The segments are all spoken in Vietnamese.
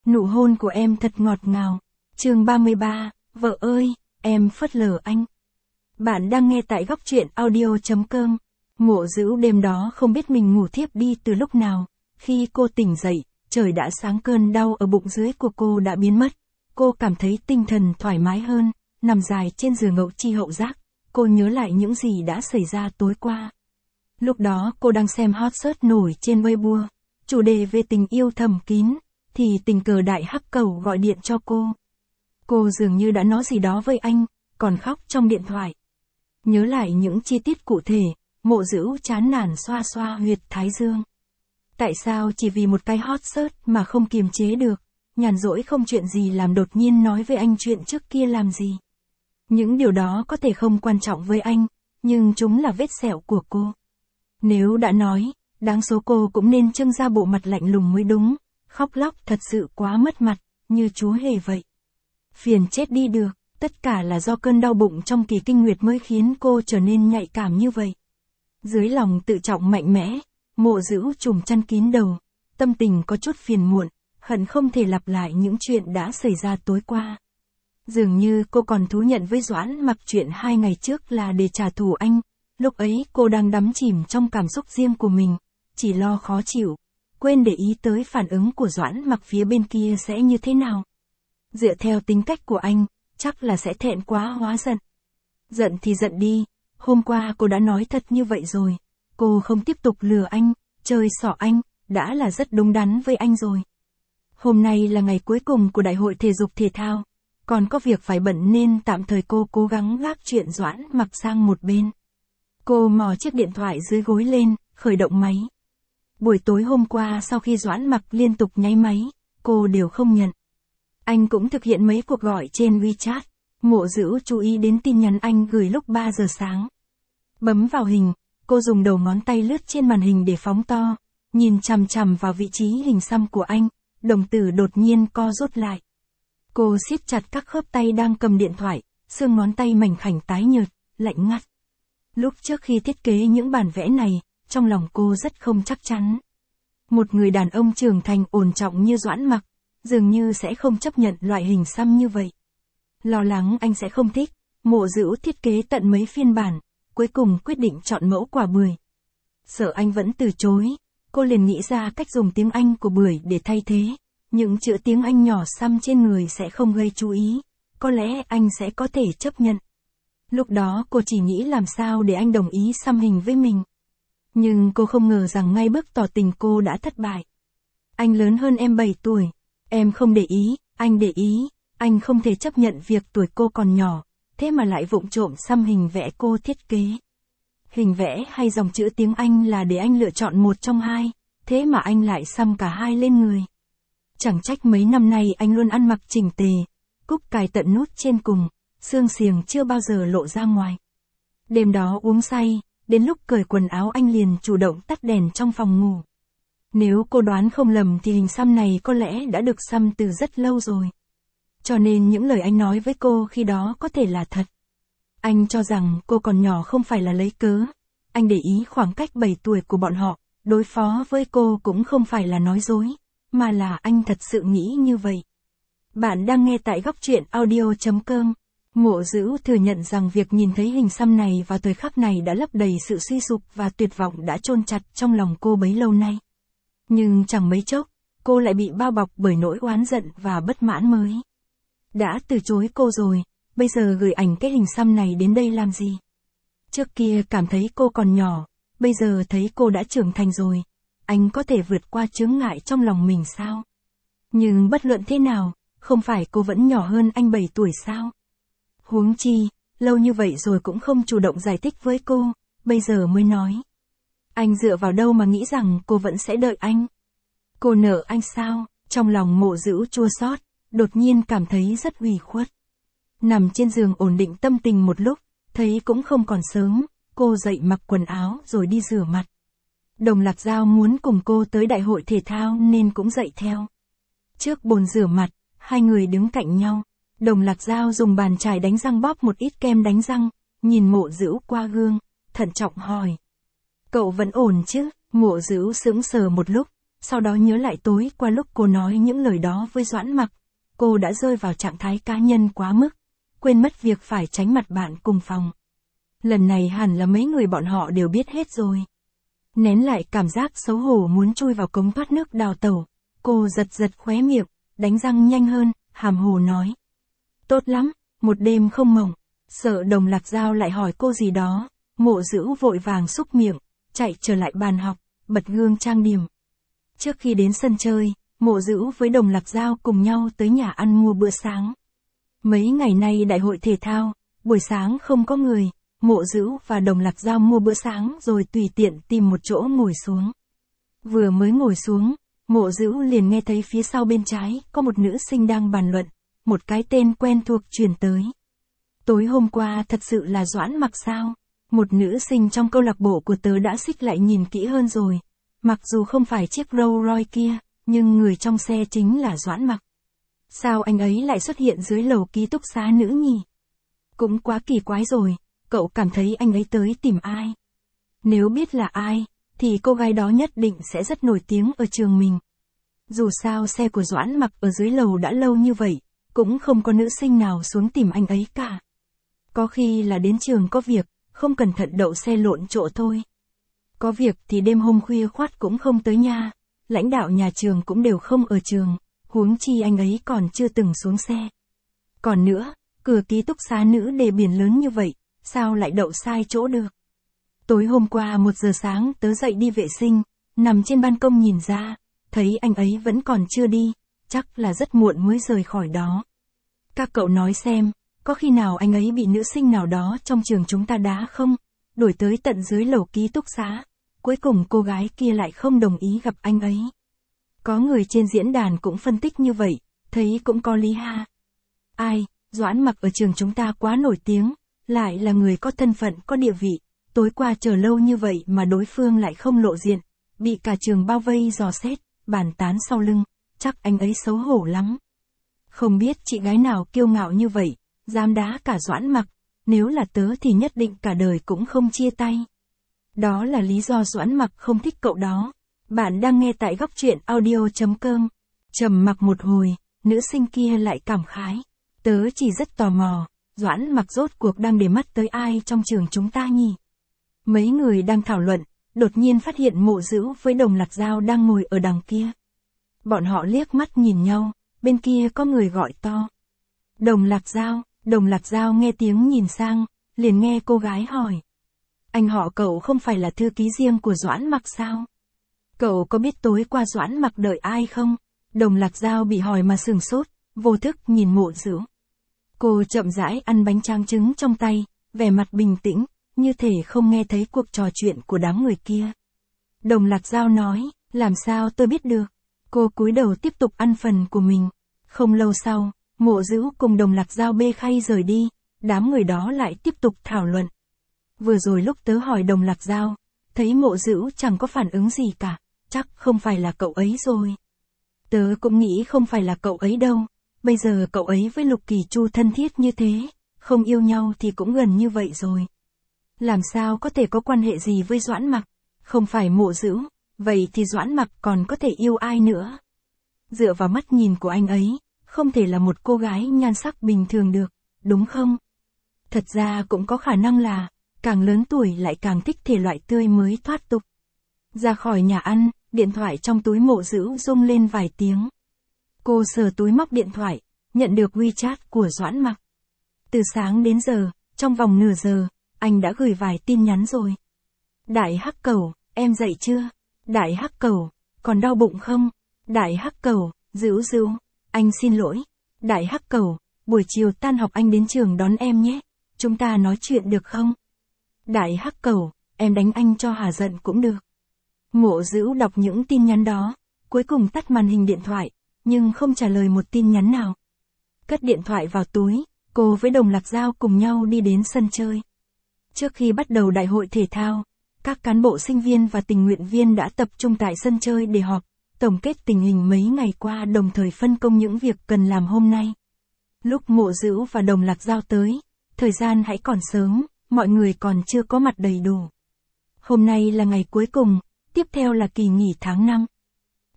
Nụ hôn của em thật ngọt ngào. Chương 33, vợ ơi, em phớt lờ anh. Bạn đang nghe tại góc truyện audio.com. Mộ Dữu đêm đó không biết mình ngủ thiếp đi từ lúc nào. Khi cô tỉnh dậy, trời đã sáng, cơn đau ở bụng dưới của cô đã biến mất. Cô cảm thấy tinh thần thoải mái hơn, nằm dài trên giường ngẫu chi hậu giác. Cô nhớ lại những gì đã xảy ra tối qua. Lúc đó cô đang xem hot search nổi trên Weibo, chủ đề về tình yêu thầm kín, thì tình cờ đại hắc cầu gọi điện cho cô. Cô dường như đã nói gì đó với anh, còn khóc trong điện thoại. Nhớ lại những chi tiết cụ thể, Mộ Dữu chán nản xoa xoa huyệt thái dương. Tại sao chỉ vì một cái hot search mà không kiềm chế được, nhàn rỗi không chuyện gì làm đột nhiên nói với anh chuyện trước kia làm gì. Những điều đó có thể không quan trọng với anh, nhưng chúng là vết sẹo của cô. Nếu đã nói, đáng số cô cũng nên trưng ra bộ mặt lạnh lùng mới đúng, khóc lóc thật sự quá mất mặt, như chú hề vậy. Phiền chết đi được, tất cả là do cơn đau bụng trong kỳ kinh nguyệt mới khiến cô trở nên nhạy cảm như vậy. Dưới lòng tự trọng mạnh mẽ, Mộ Dữu trùm chăn kín đầu, tâm tình có chút phiền muộn, hận không thể lặp lại những chuyện đã xảy ra tối qua. Dường như cô còn thú nhận với Doãn Mặc chuyện 2 ngày trước là để trả thù anh. Lúc ấy cô đang đắm chìm trong cảm xúc riêng của mình, chỉ lo khó chịu, quên để ý tới phản ứng của Doãn Mặc phía bên kia sẽ như thế nào. Dựa theo tính cách của anh, chắc là sẽ thẹn quá hóa giận. Giận thì giận đi, hôm qua cô đã nói thật như vậy rồi, cô không tiếp tục lừa anh, chơi xỏ anh, đã là rất đúng đắn với anh rồi. Hôm nay là ngày cuối cùng của đại hội thể dục thể thao, còn có việc phải bận nên tạm thời cô cố gắng gác chuyện Doãn Mặc sang một bên. Cô mò chiếc điện thoại dưới gối lên, khởi động máy. Buổi tối hôm qua sau khi Doãn Mặc liên tục nháy máy, cô đều không nhận. Anh cũng thực hiện mấy cuộc gọi trên WeChat, Mộ Dữu chú ý đến tin nhắn anh gửi lúc 3 giờ sáng. Bấm vào hình, cô dùng đầu ngón tay lướt trên màn hình để phóng to, nhìn chằm chằm vào vị trí hình xăm của anh, đồng tử đột nhiên co rút lại. Cô siết chặt các khớp tay đang cầm điện thoại, xương ngón tay mảnh khảnh tái nhợt, lạnh ngắt. Lúc trước khi thiết kế những bản vẽ này, trong lòng cô rất không chắc chắn. Một người đàn ông trưởng thành ổn trọng như Doãn Mặc, dường như sẽ không chấp nhận loại hình xăm như vậy. Lo lắng anh sẽ không thích, Mộ Dữu thiết kế tận mấy phiên bản, cuối cùng quyết định chọn mẫu quả bưởi. Sợ anh vẫn từ chối, cô liền nghĩ ra cách dùng tiếng Anh của bưởi để thay thế. Những chữ tiếng Anh nhỏ xăm trên người sẽ không gây chú ý, có lẽ anh sẽ có thể chấp nhận. Lúc đó cô chỉ nghĩ làm sao để anh đồng ý xăm hình với mình. Nhưng cô không ngờ rằng ngay bước tỏ tình cô đã thất bại. Anh lớn hơn em 7 tuổi, em không để ý, anh để ý, anh không thể chấp nhận việc tuổi cô còn nhỏ, thế mà lại vụng trộm xăm hình vẽ cô thiết kế. Hình vẽ hay dòng chữ tiếng Anh là để anh lựa chọn một trong hai, thế mà anh lại xăm cả hai lên người. Chẳng trách mấy năm nay anh luôn ăn mặc chỉnh tề, cúc cài tận nút trên cùng, xương xiềng chưa bao giờ lộ ra ngoài. Đêm đó uống say, đến lúc cởi quần áo anh liền chủ động tắt đèn trong phòng ngủ. Nếu cô đoán không lầm thì hình xăm này có lẽ đã được xăm từ rất lâu rồi. Cho nên những lời anh nói với cô khi đó có thể là thật. Anh cho rằng cô còn nhỏ không phải là lấy cớ. Anh để ý khoảng cách 7 tuổi của bọn họ, đối phó với cô cũng không phải là nói dối, mà là anh thật sự nghĩ như vậy. Bạn đang nghe tại góc truyện audio.com. Mộ Dữu thừa nhận rằng việc nhìn thấy hình xăm này vào thời khắc này đã lấp đầy sự suy sụp và tuyệt vọng đã chôn chặt trong lòng cô bấy lâu nay. Nhưng chẳng mấy chốc, cô lại bị bao bọc bởi nỗi oán giận và bất mãn mới. Đã từ chối cô rồi, bây giờ gửi ảnh cái hình xăm này đến đây làm gì? Trước kia cảm thấy cô còn nhỏ, bây giờ thấy cô đã trưởng thành rồi. Anh có thể vượt qua chướng ngại trong lòng mình sao? Nhưng bất luận thế nào, không phải cô vẫn nhỏ hơn anh 7 tuổi sao? Huống chi, lâu như vậy rồi cũng không chủ động giải thích với cô, bây giờ mới nói. Anh dựa vào đâu mà nghĩ rằng cô vẫn sẽ đợi anh? Cô nợ anh sao? Trong lòng Mộ Dữu chua xót, đột nhiên cảm thấy rất ủy khuất. Nằm trên giường ổn định tâm tình một lúc, thấy cũng không còn sớm, cô dậy mặc quần áo rồi đi rửa mặt. Đồng Lạc Giao muốn cùng cô tới đại hội thể thao nên cũng dậy theo. Trước bồn rửa mặt, hai người đứng cạnh nhau. Đồng Lạc Giao dùng bàn chải đánh răng bóp một ít kem đánh răng, nhìn Mộ Dữu qua gương, thận trọng hỏi. Cậu vẫn ổn chứ? Mộ Dữu sững sờ một lúc, sau đó nhớ lại tối qua lúc cô nói những lời đó với Doãn Mặc, cô đã rơi vào trạng thái cá nhân quá mức, quên mất việc phải tránh mặt bạn cùng phòng. Lần này hẳn là mấy người bọn họ đều biết hết rồi. Nén lại cảm giác xấu hổ muốn chui vào cống thoát nước đào tẩu, cô giật giật khóe miệng, đánh răng nhanh hơn, hàm hồ nói. Tốt lắm, một đêm không mộng, sợ Đồng Lạc Dao lại hỏi cô gì đó, Mộ Dữ vội vàng xúc miệng, chạy trở lại bàn học, bật gương trang điểm. Trước khi đến sân chơi, Mộ Dữ với Đồng Lạc Dao cùng nhau tới nhà ăn mua bữa sáng. Mấy ngày nay đại hội thể thao, buổi sáng không có người, Mộ Dữ và Đồng Lạc Dao mua bữa sáng rồi tùy tiện tìm một chỗ ngồi xuống. Vừa mới ngồi xuống, Mộ Dữ liền nghe thấy phía sau bên trái có một nữ sinh đang bàn luận, một cái tên quen thuộc truyền tới. Tối hôm qua thật sự là Doãn Mặc sao? Một nữ sinh trong câu lạc bộ của tớ đã xích lại nhìn kỹ hơn rồi. Mặc dù không phải chiếc Rolls Royce kia, nhưng người trong xe chính là Doãn Mặc. Sao anh ấy lại xuất hiện dưới lầu ký túc xá nữ nhỉ? Cũng quá kỳ quái rồi, cậu cảm thấy anh ấy tới tìm ai? Nếu biết là ai, thì cô gái đó nhất định sẽ rất nổi tiếng ở trường mình. Dù sao xe của Doãn Mặc ở dưới lầu đã lâu như vậy, cũng không có nữ sinh nào xuống tìm anh ấy cả. Có khi là đến trường có việc, không cẩn thận đậu xe lộn chỗ thôi. Có việc thì đêm hôm khuya khoắt cũng không tới nha, lãnh đạo nhà trường cũng đều không ở trường, huống chi anh ấy còn chưa từng xuống xe. Còn nữa, cửa ký túc xá nữ đề biển lớn như vậy, sao lại đậu sai chỗ được? Tối hôm qua 1 giờ sáng tớ dậy đi vệ sinh, nằm trên ban công nhìn ra, thấy anh ấy vẫn còn chưa đi, chắc là rất muộn mới rời khỏi đó. Các cậu nói xem, có khi nào anh ấy bị nữ sinh nào đó trong trường chúng ta đá không? Đuổi tới tận dưới lầu ký túc xá, cuối cùng cô gái kia lại không đồng ý gặp anh ấy. Có người trên diễn đàn cũng phân tích như vậy, thấy cũng có lý ha. Ai, Doãn Mặc ở trường chúng ta quá nổi tiếng, lại là người có thân phận có địa vị, tối qua chờ lâu như vậy mà đối phương lại không lộ diện, bị cả trường bao vây dò xét, bàn tán sau lưng, chắc anh ấy xấu hổ lắm. Không biết chị gái nào kiêu ngạo như vậy, dám đá cả Doãn Mặc, nếu là tớ thì nhất định cả đời cũng không chia tay. Đó là lý do Doãn Mặc không thích cậu đó. Bạn đang nghe tại góc truyện audio.com. Trầm mặc một hồi, nữ sinh kia lại cảm khái. Tớ chỉ rất tò mò, Doãn Mặc rốt cuộc đang để mắt tới ai trong trường chúng ta nhỉ? Mấy người đang thảo luận, đột nhiên phát hiện Mộ Dữ với Đồng Lạc Dao đang ngồi ở đằng kia. Bọn họ liếc mắt nhìn nhau, bên kia có người gọi to. Đồng Lạc Dao nghe tiếng nhìn sang, liền nghe cô gái hỏi. Anh họ cậu không phải là thư ký riêng của Doãn Mặc sao? Cậu có biết tối qua Doãn Mặc đợi ai không? Đồng Lạc Dao bị hỏi mà sửng sốt, vô thức nhìn Mộ Dữ. Cô chậm rãi ăn bánh tráng trứng trong tay, vẻ mặt bình tĩnh, như thể không nghe thấy cuộc trò chuyện của đám người kia. Đồng Lạc Dao nói, làm sao tôi biết được? Cô cúi đầu tiếp tục ăn phần của mình. Không lâu sau, Mộ Dữ cùng Đồng Lạc Dao bê khay rời đi, đám người đó lại tiếp tục thảo luận. Vừa rồi lúc tớ hỏi Đồng Lạc Dao, thấy Mộ Dữ chẳng có phản ứng gì cả, chắc không phải là cậu ấy rồi. Tớ cũng nghĩ không phải là cậu ấy đâu, bây giờ cậu ấy với Lục Kỳ Chu thân thiết như thế, không yêu nhau thì cũng gần như vậy rồi. Làm sao có thể có quan hệ gì với Doãn Mặc, không phải Mộ Dữ, vậy thì Doãn Mặc còn có thể yêu ai nữa? Dựa vào mắt nhìn của anh ấy, không thể là một cô gái nhan sắc bình thường được, đúng không? Thật ra cũng có khả năng là, càng lớn tuổi lại càng thích thể loại tươi mới thoát tục. Ra khỏi nhà ăn, điện thoại trong túi Mộ Dữ rung lên vài tiếng. Cô sờ túi móc điện thoại, nhận được WeChat của Doãn Mặc. Từ sáng đến giờ, trong vòng nửa giờ, anh đã gửi vài tin nhắn rồi. Đại Hắc Cẩu, em dậy chưa? Đại Hắc Cẩu, còn đau bụng không? Đại Hắc Cẩu, Dữ, anh xin lỗi. Đại Hắc Cẩu, buổi chiều tan học anh đến trường đón em nhé, chúng ta nói chuyện được không? Đại Hắc Cẩu, em đánh anh cho hả giận cũng được. Mộ Dữ đọc những tin nhắn đó, cuối cùng tắt màn hình điện thoại, nhưng không trả lời một tin nhắn nào. Cất điện thoại vào túi, cô với Đồng Lạc Dao cùng nhau đi đến sân chơi. Trước khi bắt đầu đại hội thể thao, các cán bộ sinh viên và tình nguyện viên đã tập trung tại sân chơi để họp, tổng kết tình hình mấy ngày qua đồng thời phân công những việc cần làm hôm nay. Lúc Mộ Dữ và Đồng Lạc Dao tới, thời gian hãy còn sớm, mọi người còn chưa có mặt đầy đủ. Hôm nay là ngày cuối cùng, tiếp theo là kỳ nghỉ tháng 5.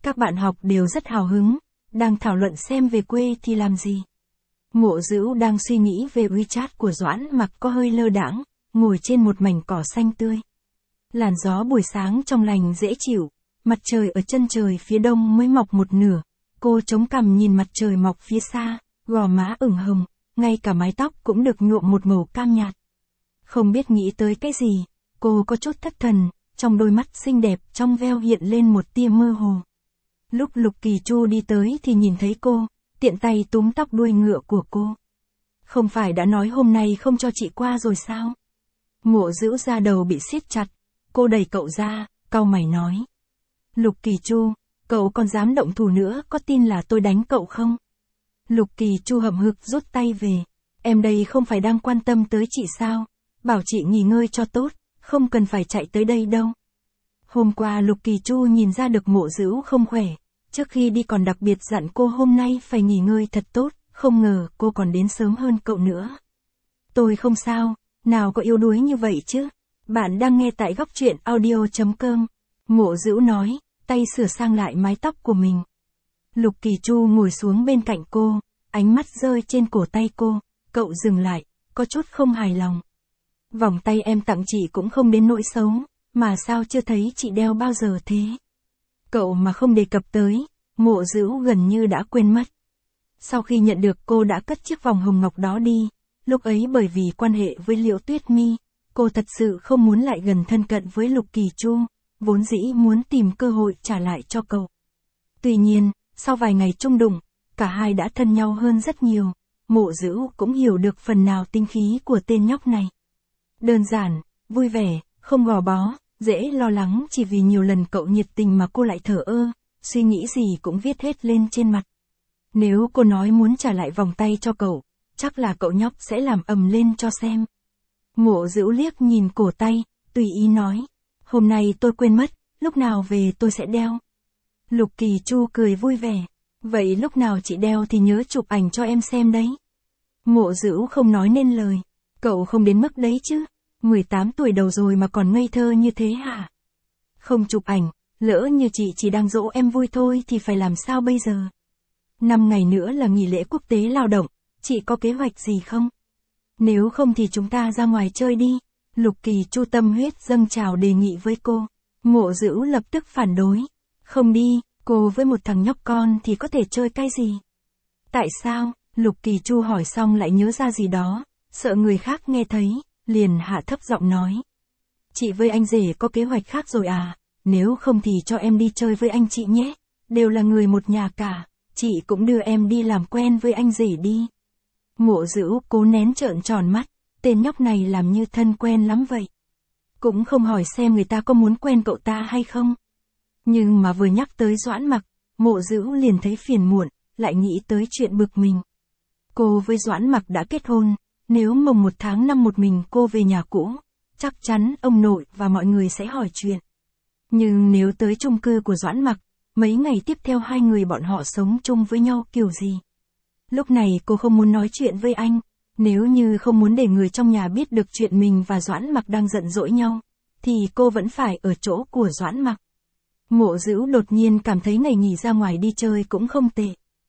Các bạn học đều rất hào hứng, đang thảo luận xem về quê thì làm gì. Mộ Dữu đang suy nghĩ về WeChat của Doãn Mặc có hơi lơ đãng, ngồi trên một mảnh cỏ xanh tươi. Làn gió buổi sáng trong lành dễ chịu, mặt trời ở chân trời phía đông mới mọc một nửa. Cô chống cằm nhìn mặt trời mọc phía xa, gò má ửng hồng, ngay cả mái tóc cũng được nhuộm một màu cam nhạt. Không biết nghĩ tới cái gì, cô có chút thất thần, trong đôi mắt xinh đẹp trong veo hiện lên một tia mơ hồ. Lúc Lục Kỳ Chu đi tới thì nhìn thấy cô, tiện tay túm tóc đuôi ngựa của cô. Không phải đã nói hôm nay không cho chị qua rồi sao? Mộ Dữu da đầu bị siết chặt, cô đẩy cậu ra, cau mày nói. Lục Kỳ Chu, cậu còn dám động thủ nữa, có tin là tôi đánh cậu không? Lục Kỳ Chu hậm hực rút tay về. Em đây không phải đang quan tâm tới chị sao? Bảo chị nghỉ ngơi cho tốt, không cần phải chạy tới đây đâu. Hôm qua Lục Kỳ Chu nhìn ra được Mộ Dữu không khỏe, trước khi đi còn đặc biệt dặn cô hôm nay phải nghỉ ngơi thật tốt, không ngờ cô còn đến sớm hơn cậu nữa. Tôi không sao, nào có yếu đuối như vậy chứ. Bạn đang nghe tại góc truyện audio.com. Mộ Dữu nói, tay sửa sang lại mái tóc của mình. Lục Kỳ Chu ngồi xuống bên cạnh cô, ánh mắt rơi trên cổ tay cô, cậu dừng lại, có chút không hài lòng. Vòng tay em tặng chị cũng không đến nỗi xấu, mà sao chưa thấy chị đeo bao giờ thế? Cậu mà không đề cập tới, Mộ Dữu gần như đã quên mất. Sau khi nhận được cô đã cất chiếc vòng hồng ngọc đó đi, lúc ấy bởi vì quan hệ với Liễu Tuyết Mi, cô thật sự không muốn lại gần thân cận với Lục Kỳ Chu, vốn dĩ muốn tìm cơ hội trả lại cho cậu. Tuy nhiên, sau vài ngày chung đụng, cả hai đã thân nhau hơn rất nhiều, Mộ Dữu cũng hiểu được phần nào tinh khí của tên nhóc này. Đơn giản, vui vẻ, không gò bó, dễ lo lắng chỉ vì nhiều lần cậu nhiệt tình mà cô lại thờ ơ, suy nghĩ gì cũng viết hết lên trên mặt. Nếu cô nói muốn trả lại vòng tay cho cậu, chắc là cậu nhóc sẽ làm ầm lên cho xem. Mộ Dữu liếc nhìn cổ tay, tùy ý nói, hôm nay tôi quên mất, lúc nào về tôi sẽ đeo. Lục Kỳ Chu cười vui vẻ, vậy lúc nào chị đeo thì nhớ chụp ảnh cho em xem đấy. Mộ Dữu không nói nên lời, cậu không đến mức đấy chứ, 18 tuổi đầu rồi mà còn ngây thơ như thế hả? Không chụp ảnh, lỡ như chị chỉ đang dỗ em vui thôi thì phải làm sao bây giờ? 5 ngày nữa là nghỉ lễ quốc tế lao động, chị có kế hoạch gì không? Nếu không thì chúng ta ra ngoài chơi đi. Lục Kỳ Chu tâm huyết dâng trào đề nghị với cô. Mộ Dữu lập tức phản đối. Không đi, cô với một thằng nhóc con thì có thể chơi cái gì? Tại sao? Lục Kỳ Chu hỏi xong lại nhớ ra gì đó, sợ người khác nghe thấy, liền hạ thấp giọng nói. Chị với anh rể có kế hoạch khác rồi à? Nếu không thì cho em đi chơi với anh chị nhé. Đều là người một nhà cả, chị cũng đưa em đi làm quen với anh rể đi. Mộ Dữu cố nén trợn tròn mắt, tên nhóc này làm như thân quen lắm vậy. Cũng không hỏi xem người ta có muốn quen cậu ta hay không. Nhưng mà vừa nhắc tới Doãn Mặc, Mộ Dữu liền thấy phiền muộn, lại nghĩ tới chuyện bực mình. Cô với Doãn Mặc đã kết hôn, nếu mồng 1 tháng 5 một mình cô về nhà cũ, chắc chắn ông nội và mọi người sẽ hỏi chuyện. Nhưng nếu tới chung cư của Doãn Mặc, mấy ngày tiếp theo hai người bọn họ sống chung với nhau kiểu gì? Lúc này cô không muốn nói chuyện với anh, nếu như không muốn để người trong nhà biết được chuyện mình và Doãn Mặc đang giận dỗi nhau, thì cô vẫn phải ở chỗ của Doãn Mặc. Mộ Dữu đột nhiên cảm thấy ngày nghỉ ra ngoài đi chơi cũng không tệ.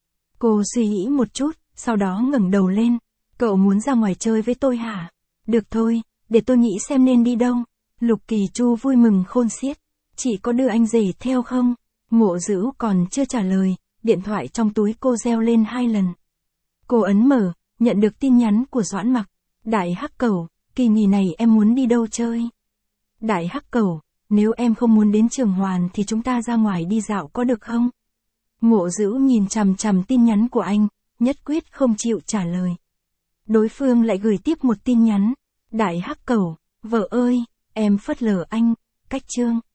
Cô suy nghĩ một chút, sau đó ngẩng đầu lên. Cậu muốn ra ngoài chơi với tôi hả? Được thôi, để tôi nghĩ xem nên đi đâu. Lục Kỳ Chu vui mừng khôn xiết. Chị có đưa anh rể theo không? Mộ Dữu còn chưa trả lời, điện thoại trong túi cô reo lên 2 lần. Cô ấn mở, nhận được tin nhắn của Doãn Mặc. Đại Hắc Cẩu, kỳ nghỉ này em muốn đi đâu chơi? Đại Hắc Cẩu, nếu em không muốn đến Trường Hoàn thì chúng ta ra ngoài đi dạo có được không? Mộ Dữu nhìn chằm chằm tin nhắn của anh, nhất quyết không chịu trả lời. Đối phương lại gửi tiếp một tin nhắn. Đại Hắc Cẩu, vợ ơi, em phớt lờ anh, cách chương.